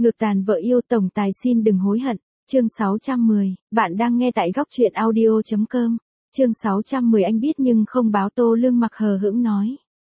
Ngược tàn vợ yêu tổng tài xin đừng hối hận. Chương 610, bạn đang nghe tại góc truyện audio.com. Chương 610 anh biết nhưng không báo. Tô Lương Mặc hờ hững nói.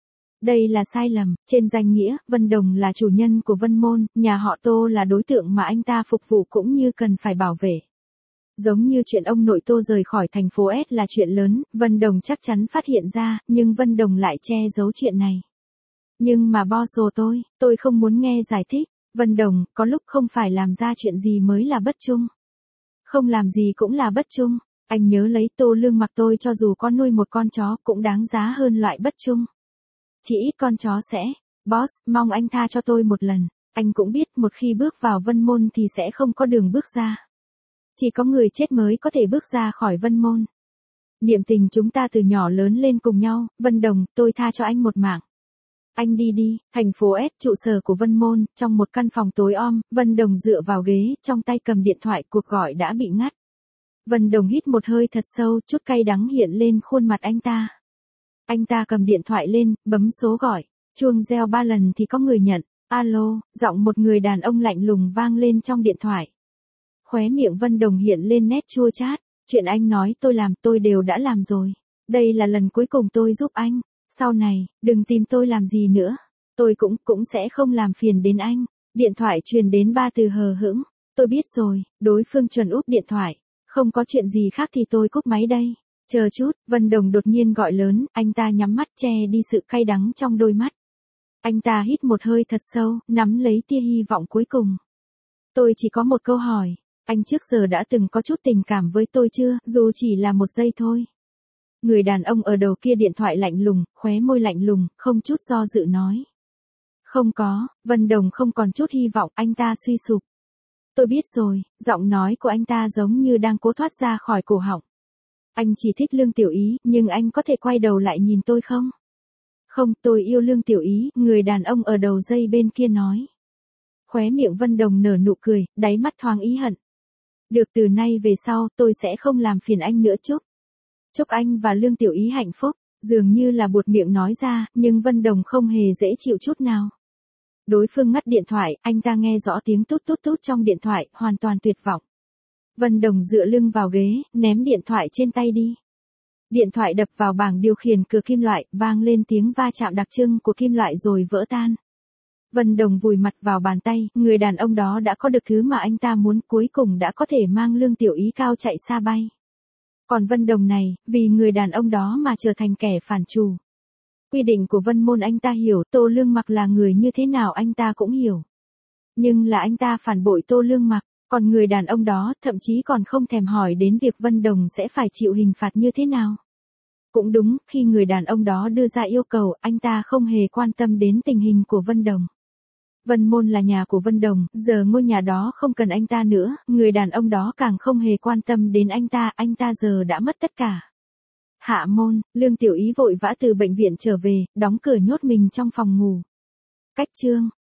Đây là sai lầm, trên danh nghĩa, Vân Đồng là chủ nhân của Vân Môn, nhà họ Tô là đối tượng mà anh ta phục vụ cũng như cần phải bảo vệ. Giống như chuyện ông nội Tô rời khỏi thành phố S là chuyện lớn, Vân Đồng chắc chắn phát hiện ra, nhưng Vân Đồng lại che giấu chuyện này. Nhưng mà boss tôi không muốn nghe giải thích. Vân Đồng, có lúc không phải làm ra chuyện gì mới là bất trung. Không làm gì cũng là bất trung. Anh nhớ lấy. Tô Lương Mặc tôi cho dù có nuôi một con chó cũng đáng giá hơn loại bất trung. Chỉ ít con chó sẽ. Boss, mong anh tha cho tôi một lần. Anh cũng biết một khi bước vào Vân Môn thì sẽ không có đường bước ra. Chỉ có người chết mới có thể bước ra khỏi Vân Môn. Niệm tình chúng ta từ nhỏ lớn lên cùng nhau. Vân Đồng, tôi tha cho anh một mạng. Anh đi đi. Thành phố S, trụ sở của Vân Môn, trong một căn phòng tối om, Vân Đồng dựa vào ghế, trong tay cầm điện thoại, cuộc gọi đã bị ngắt. Vân Đồng hít một hơi thật sâu, chút cay đắng hiện lên khuôn mặt anh ta. Anh ta cầm điện thoại lên, bấm số gọi, chuông reo 3 lần thì có người nhận. Alo, giọng một người đàn ông lạnh lùng vang lên trong điện thoại. Khóe miệng Vân Đồng hiện lên nét chua chát. Chuyện anh nói tôi làm tôi đều đã làm rồi. Đây là lần cuối cùng tôi giúp anh. Sau này, đừng tìm tôi làm gì nữa. Tôi cũng sẽ không làm phiền đến anh. Điện thoại truyền đến 3 từ hờ hững. Tôi biết rồi. Đối phương chuẩn úp điện thoại. Không có chuyện gì khác thì tôi cúp máy đây. Chờ chút. Vân Đồng đột nhiên gọi lớn. Anh ta nhắm mắt che đi sự cay đắng trong đôi mắt. Anh ta hít một hơi thật sâu, nắm lấy tia hy vọng cuối cùng. Tôi chỉ có một câu hỏi. Anh trước giờ đã từng có chút tình cảm với tôi chưa, dù chỉ là một giây thôi. Người đàn ông ở đầu kia điện thoại lạnh lùng, khóe môi lạnh lùng, không chút do dự nói. Không có. Vân Đồng không còn chút hy vọng. Anh ta suy sụp. Tôi biết rồi. Giọng nói của anh ta giống như đang cố thoát ra khỏi cổ họng. Anh chỉ thích Lương Tiểu Ý, nhưng anh có thể quay đầu lại nhìn tôi không? Không, tôi yêu Lương Tiểu Ý, người đàn ông ở đầu dây bên kia nói. Khóe miệng Vân Đồng nở nụ cười, đáy mắt thoáng ý hận. Được, từ nay về sau, tôi sẽ không làm phiền anh nữa. Chúc anh và Lương Tiểu Ý hạnh phúc. Dường như là buột miệng nói ra, nhưng Vân Đồng không hề dễ chịu chút nào. Đối phương ngắt điện thoại, anh ta nghe rõ tiếng tút tút tút trong điện thoại, hoàn toàn tuyệt vọng. Vân Đồng dựa lưng vào ghế, ném điện thoại trên tay đi. Điện thoại đập vào bảng điều khiển cửa kim loại, vang lên tiếng va chạm đặc trưng của kim loại rồi vỡ tan. Vân Đồng vùi mặt vào bàn tay, người đàn ông đó đã có được thứ mà anh ta muốn, cuối cùng đã có thể mang Lương Tiểu Ý cao chạy xa bay. Còn Vân Đồng này, vì người đàn ông đó mà trở thành kẻ phản chủ. Quy định của Vân Môn anh ta hiểu, Tô Lương Mặc là người như thế nào anh ta cũng hiểu. Nhưng là anh ta phản bội Tô Lương Mặc, còn người đàn ông đó thậm chí còn không thèm hỏi đến việc Vân Đồng sẽ phải chịu hình phạt như thế nào. Cũng đúng, khi người đàn ông đó đưa ra yêu cầu, anh ta không hề quan tâm đến tình hình của Vân Đồng. Vân Môn là nhà của Vân Đồng, giờ ngôi nhà đó không cần anh ta nữa, người đàn ông đó càng không hề quan tâm đến anh ta giờ đã mất tất cả. Hạ môn, Lương Tiểu Ý vội vã từ bệnh viện trở về, đóng cửa nhốt mình trong phòng ngủ. Cách chương.